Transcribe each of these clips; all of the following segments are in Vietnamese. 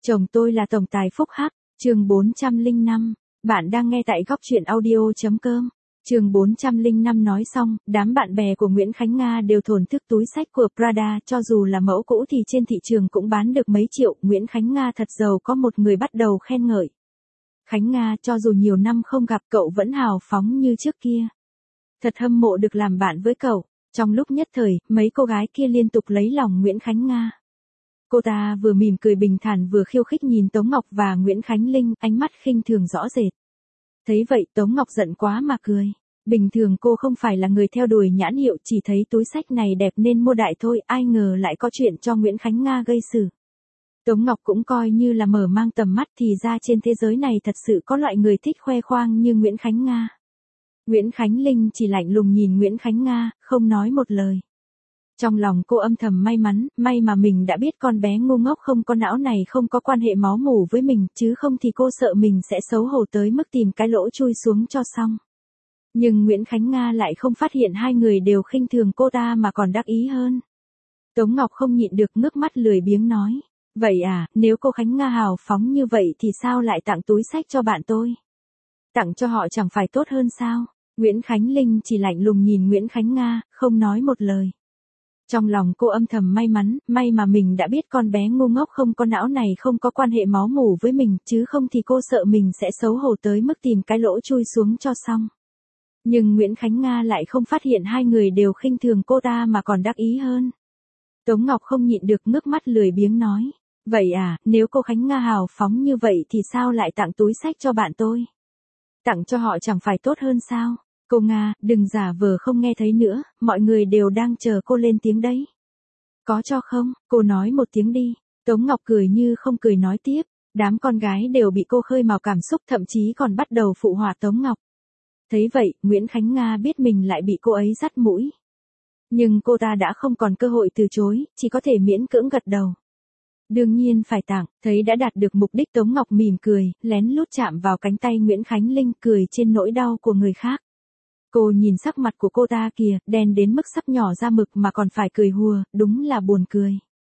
Chồng tôi là tổng tài Phúc Hắc, chương 405. Bạn đang nghe tại góc truyện audio.com. Chương 405 nói xong, đám bạn bè của Nguyễn Khánh Nga đều thổn thức túi xách của Prada, cho dù là mẫu cũ thì trên thị trường cũng bán được mấy triệu. Nguyễn Khánh Nga thật giàu, có một người bắt đầu khen ngợi. Khánh Nga, cho dù nhiều năm không gặp cậu vẫn hào phóng như trước kia. Thật hâm mộ được làm bạn với cậu. Trong lúc nhất thời, mấy cô gái kia liên tục lấy lòng Nguyễn Khánh Nga. Cô ta vừa mỉm cười bình thản vừa khiêu khích nhìn Tống Ngọc và Nguyễn Khánh Linh, ánh mắt khinh thường rõ rệt. Thấy vậy Tống Ngọc giận quá mà cười. Bình thường cô không phải là người theo đuổi nhãn hiệu, chỉ thấy túi xách này đẹp nên mua đại thôi, ai ngờ lại có chuyện cho Nguyễn Khánh Nga gây sự. Tống Ngọc cũng coi như là mở mang tầm mắt, thì ra trên thế giới này thật sự có loại người thích khoe khoang như Nguyễn Khánh Nga. Nguyễn Khánh Linh chỉ lạnh lùng nhìn Nguyễn Khánh Nga, không nói một lời. Trong lòng cô âm thầm may mắn, may mà mình đã biết con bé ngu ngốc không có não này không có quan hệ máu mủ với mình, chứ không thì cô sợ mình sẽ xấu hổ tới mức tìm cái lỗ chui xuống cho xong. Nhưng Nguyễn Khánh Nga lại không phát hiện hai người đều khinh thường cô ta mà còn đắc ý hơn. Tống Ngọc không nhịn được ngước mắt lười biếng nói. Vậy à, nếu cô Khánh Nga hào phóng như vậy thì sao lại tặng túi xách cho bạn tôi? Tặng cho họ chẳng phải tốt hơn sao? Nguyễn Khánh Linh chỉ lạnh lùng nhìn Nguyễn Khánh Nga, không nói một lời. Trong lòng cô âm thầm may mắn, may mà mình đã biết con bé ngu ngốc không có não này không có quan hệ máu mủ với mình, chứ không thì cô sợ mình sẽ xấu hổ tới mức tìm cái lỗ chui xuống cho xong. Nhưng Nguyễn Khánh Nga lại không phát hiện hai người đều khinh thường cô ta mà còn đắc ý hơn. Tống Ngọc không nhịn được ngước mắt lười biếng nói. Vậy à, nếu cô Khánh Nga hào phóng như vậy thì sao lại tặng túi xách cho bạn tôi? Tặng cho họ chẳng phải tốt hơn sao? Cô Nga, đừng giả vờ không nghe thấy nữa, mọi người đều đang chờ cô lên tiếng đấy. Có cho không? Cô nói một tiếng đi. Tống Ngọc cười như không cười nói tiếp. Đám con gái đều bị cô khơi mào cảm xúc, thậm chí còn bắt đầu phụ họa Tống Ngọc. Thấy vậy, Nguyễn Khánh Nga biết mình lại bị cô ấy dắt mũi. Nhưng cô ta đã không còn cơ hội từ chối, chỉ có thể miễn cưỡng gật đầu. Đương nhiên phải tặng, thấy đã đạt được mục đích Tống Ngọc mỉm cười, lén lút chạm vào cánh tay Nguyễn Khánh Linh, cười trên nỗi đau của người khác. Cô nhìn sắc mặt của cô ta kìa, đen đến mức sắp nhỏ ra mực mà còn phải cười hùa, đúng là buồn cười.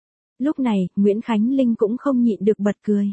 Lúc này, Nguyễn Khánh Linh cũng không nhịn được bật cười.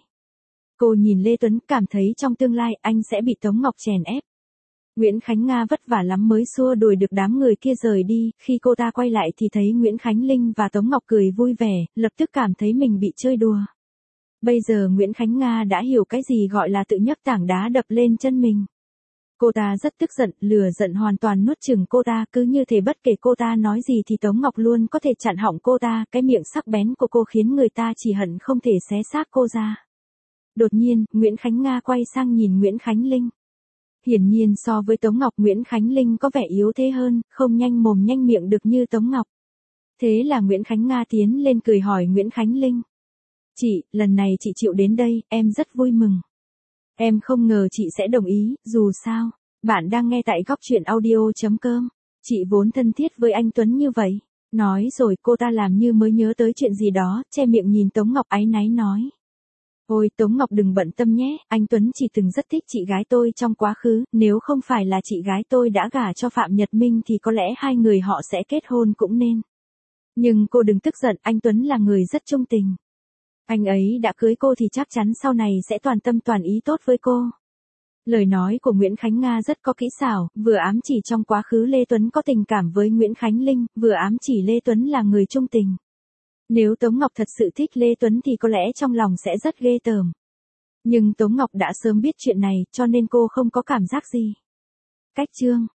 Cô nhìn Lê Tuấn, cảm thấy trong tương lai anh sẽ bị Tống Ngọc chèn ép. Nguyễn Khánh Nga vất vả lắm mới xua đuổi được đám người kia rời đi, khi cô ta quay lại thì thấy Nguyễn Khánh Linh và Tống Ngọc cười vui vẻ, lập tức cảm thấy mình bị chơi đùa. Bây giờ Nguyễn Khánh Nga đã hiểu cái gì gọi là tự nhấc tảng đá đập lên chân mình. Cô ta rất tức giận, lửa giận hoàn toàn nuốt chửng cô ta, cứ như thể bất kể cô ta nói gì thì Tống Ngọc luôn có thể chặn họng cô ta, cái miệng sắc bén của cô khiến người ta chỉ hận không thể xé xác cô ra. Đột nhiên, Nguyễn Khánh Nga quay sang nhìn Nguyễn Khánh Linh. Hiển nhiên so với Tống Ngọc, Nguyễn Khánh Linh có vẻ yếu thế hơn, không nhanh mồm nhanh miệng được như Tống Ngọc. Thế là Nguyễn Khánh Nga tiến lên cười hỏi Nguyễn Khánh Linh. Chị, lần này chị chịu đến đây, em rất vui mừng. Em không ngờ chị sẽ đồng ý, dù sao. Bạn đang nghe tại góc truyện audio.com. Chị vốn thân thiết với anh Tuấn như vậy. Nói rồi cô ta làm như mới nhớ tới chuyện gì đó, che miệng nhìn Tống Ngọc áy náy nói. Ôi Tống Ngọc đừng bận tâm nhé, anh Tuấn chỉ từng rất thích chị gái tôi trong quá khứ, nếu không phải là chị gái tôi đã gả cho Phạm Nhật Minh thì có lẽ hai người họ sẽ kết hôn cũng nên. Nhưng cô đừng tức giận, anh Tuấn là người rất trung tình. Anh ấy đã cưới cô thì chắc chắn sau này sẽ toàn tâm toàn ý tốt với cô. Lời nói của Nguyễn Khánh Nga rất có kỹ xảo, vừa ám chỉ trong quá khứ Lê Tuấn có tình cảm với Nguyễn Khánh Linh, vừa ám chỉ Lê Tuấn là người trung tình. Nếu Tống Ngọc thật sự thích Lê Tuấn thì có lẽ trong lòng sẽ rất ghê tởm. Nhưng Tống Ngọc đã sớm biết chuyện này cho nên cô không có cảm giác gì. Cách chương